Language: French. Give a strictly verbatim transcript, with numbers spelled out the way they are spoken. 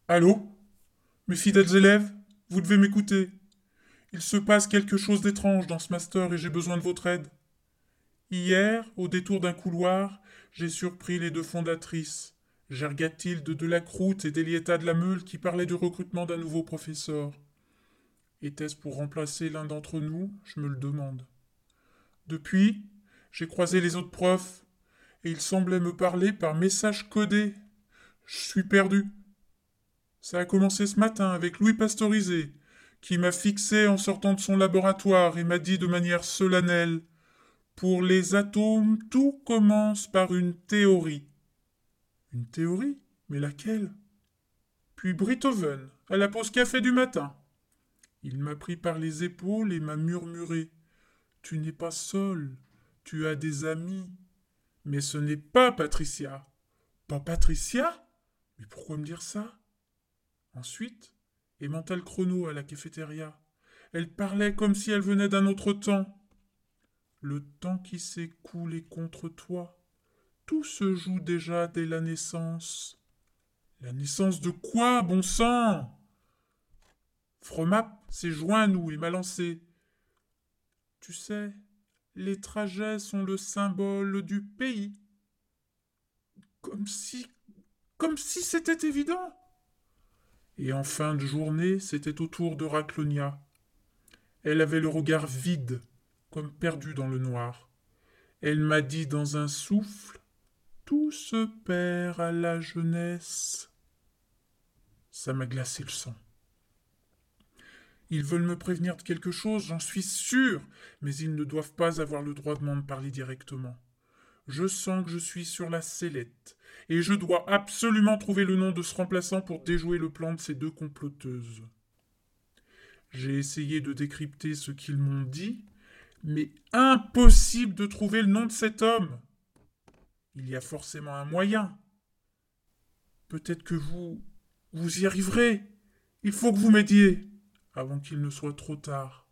Allô? Mes fidèles élèves, vous devez m'écouter. Il se passe quelque chose d'étrange dans ce master et j'ai besoin de votre aide. Hier, au détour d'un couloir, j'ai surpris les deux fondatrices, Gergatilde de Delacroute et Délietta de la Meule, qui parlaient du recrutement d'un nouveau professeur. Était-ce pour remplacer l'un d'entre nous? Je me le demande. Depuis, j'ai croisé les autres profs et ils semblaient me parler par message codé. Je suis perdu. Ça a commencé ce matin avec Louis Pastorisé, qui m'a fixé en sortant de son laboratoire et m'a dit de manière solennelle: Pour les atomes, tout commence par une théorie. Une théorie? Mais laquelle? Puis Beethoven, à la pause café du matin. Il m'a pris par les épaules et m'a murmuré: Tu n'es pas seul, tu as des amis. Mais ce n'est pas Patricia. Pas Patricia? Mais pourquoi me dire ça? Ensuite, Emmental Chrono à la cafétéria. Elle parlait comme si elle venait d'un autre temps. Le temps qui s'écoule est contre toi. Tout se joue déjà dès la naissance. La naissance de quoi, bon sang? Fromap s'est joint à nous et m'a lancé. Tu sais, les trajets sont le symbole du pays. Comme si. Comme si c'était évident. Et en fin de journée, c'était au tour de Raclonia. Elle avait le regard vide, comme perdu dans le noir. Elle m'a dit dans un souffle: Tout se perd à la jeunesse. Ça m'a glacé le sang. Ils veulent me prévenir de quelque chose, j'en suis sûr, mais ils ne doivent pas avoir le droit de m'en parler directement. Je sens que je suis sur la sellette, et je dois absolument trouver le nom de ce remplaçant pour déjouer le plan de ces deux comploteuses. J'ai essayé de décrypter ce qu'ils m'ont dit, mais impossible de trouver le nom de cet homme. Il y a forcément un moyen. Peut-être que vous, vous y arriverez. Il faut que vous m'aidiez, avant qu'il ne soit trop tard.